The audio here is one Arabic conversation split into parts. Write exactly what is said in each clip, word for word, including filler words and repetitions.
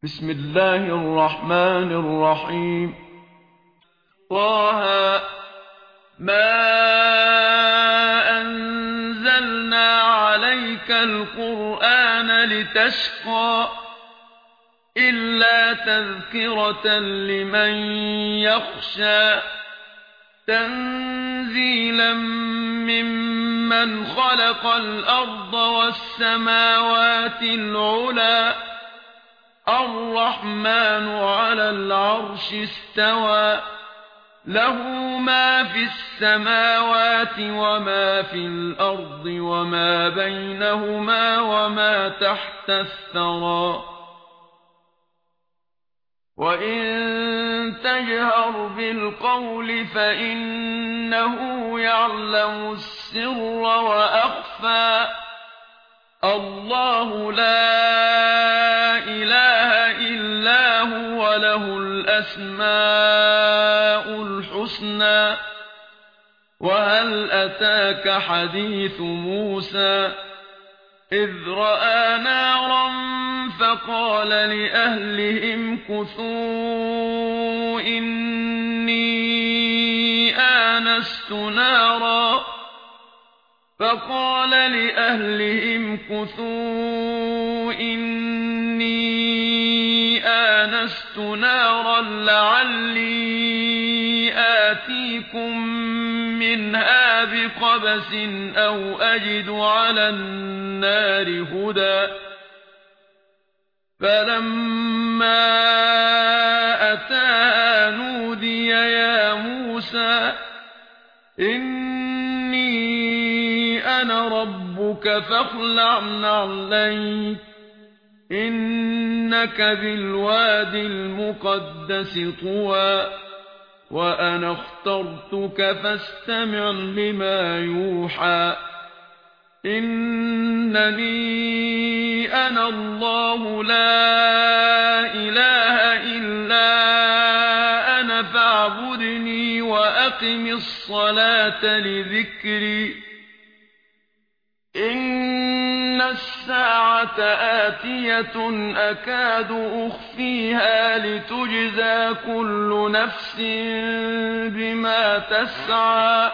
بسم الله الرحمن الرحيم. طه ما أنزلنا عليك القرآن لتشقى إلا تذكرة لمن يخشى تنزيلا ممن خلق الأرض والسماوات العلى الرحمن على العرش استوى له ما في السماوات وما في الأرض وما بينهما وما تحت الثرى وإن تجهر بالقول فإنه يعلم السر وأخفى الله لا إله إلا هو له الأسماء الحسنى وهل أتاك حديث موسى إذ رأى نارا فقال لأهلهم كثوا إني آنست نارا فقال لأهلهم كثوا إني آنست نارا لعلي آتيكم منها بقبس أو أجد على النار هدى فلما أتاها نودي يا موسى إني أنا ربك فاخلع نعليك إنك بالواد المقدس طوى وأنا اخترتك فاستمع لما يوحى إنني أنا الله لا إله إلا أنا فاعبدني وأقم الصلاة لذكري إن الساعة آتية أكاد أخفيها لتجزى كل نفس بما تسعى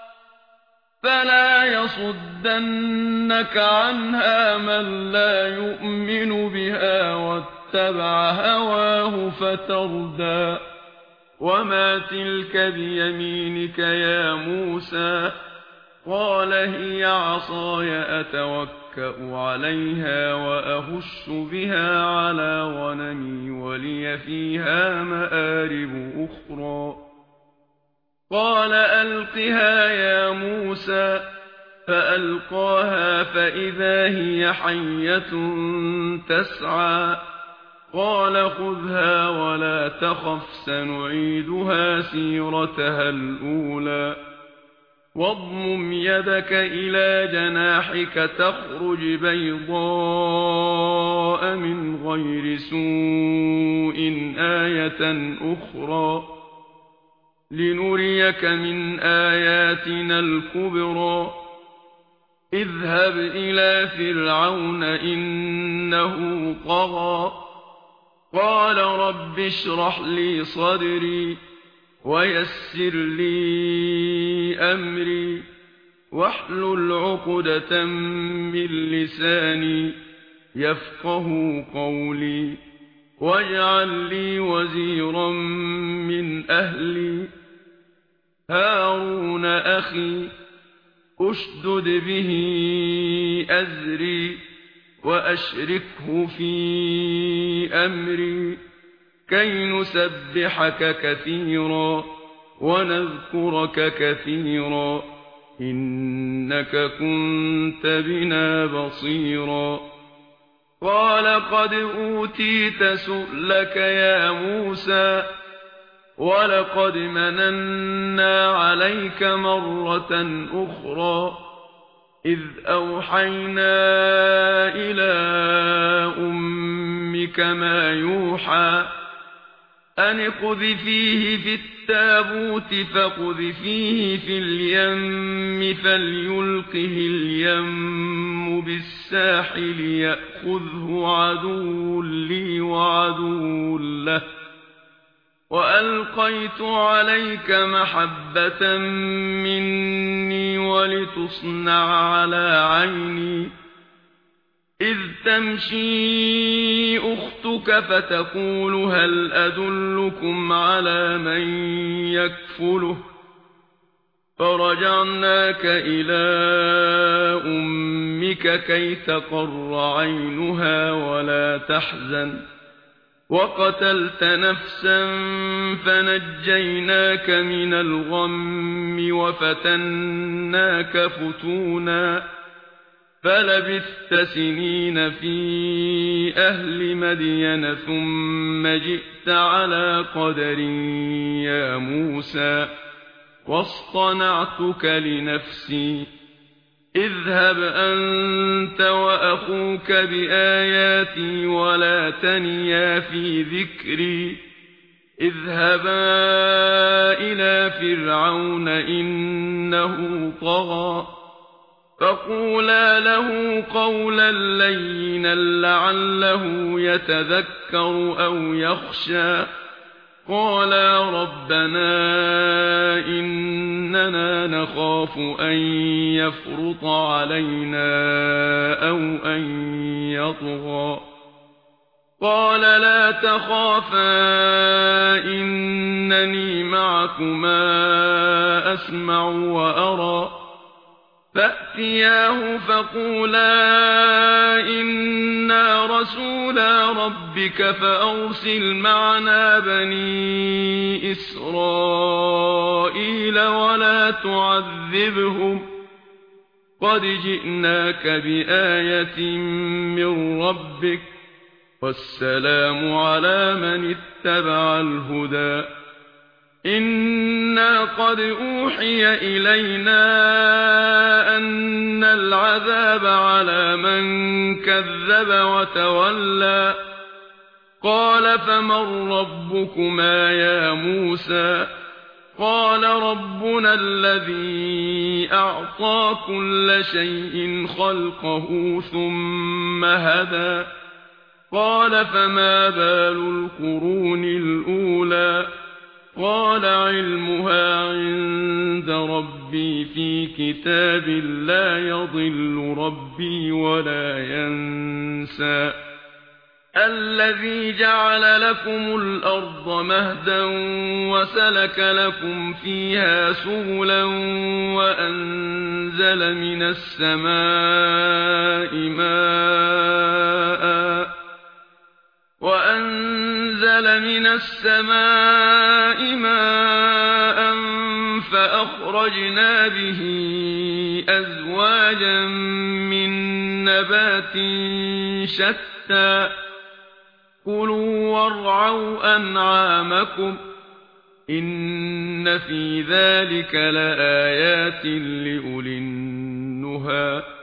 فلا يصدنك عنها من لا يؤمن بها واتبع هواه فتردى وما تلك بيمينك يا موسى قال هي عصاي أتوكأ عليها وأهش بها على غنمي ولي فيها مآرب أخرى قال ألقها يا موسى فألقاها فإذا هي حية تسعى قال خذها ولا تخف سنعيدها سيرتها الأولى واضمم يدك إلى جناحك تخرج بيضاء من غير سوء آية أخرى لنريك من آياتنا الكبرى اذهب إلى فرعون إنه طغى قال رب اشرح لي صدري ويسر لي أمري واحلل عقدة من لساني يفقه قولي واجعل لي وزيرا من أهلي هارون أخي أشدد به أزري وأشركه في أمري كي نسبحك كثيرا ونذكرك كثيرا إنك كنت بنا بصيرا قال قد أوتيت سؤلك يا موسى ولقد مننا عليك مرة أخرى إذ أوحينا إلى أمك ما يوحى أن اقذفيه في التابوت فاقذفيه في اليم فليلقه اليم بالساحل يأخذه عدو لي وعدو له وألقيت عليك محبة مني ولتصنع على عيني إذ تمشي أختك فتقول هل أدلكم على من يكفله فرجعناك إلى أمك كي تقر عينها ولا تحزن وقتلت نفسا فنجيناك من الغم وفتناك فتونا فلبثت سنين في أهل مدين ثم جئت على قدر يا موسى واصطنعتك لنفسي اذهب أنت وأخوك بآياتي ولا تنيا في ذكري اذهبا إلى فرعون إنه طغى فقولا له قولا لينا لعله يتذكر أو يخشى قالا ربنا إننا نخاف أن يفرط علينا أو أن يطغى قال لا تخافا إنني معكما أسمع وأرى فأتياه فقولا إنا رسولا ربك فأرسل معنا بني إسرائيل ولا تعذبهم قد جئناك بآية من ربك والسلام على من اتبع الهدى إنا قد أوحي إلينا أن العذاب على من كذب وتولى قال فمن ربكما يا موسى قال ربنا الذي أعطى كل شيء خلقه ثم هدى قال فما بال القرون الأولى قال علمها عند ربي في كتاب لا يضل ربي ولا ينسى الذي جعل لكم الأرض مهدا وسلك لكم فيها سبلا وأنزل من السماء ماء وأنزل من السماء ماء فأخرجنا به أزواجا من نبات شتى كلوا وارعوا أنعامكم إن في ذلك لآيات لأولي النهى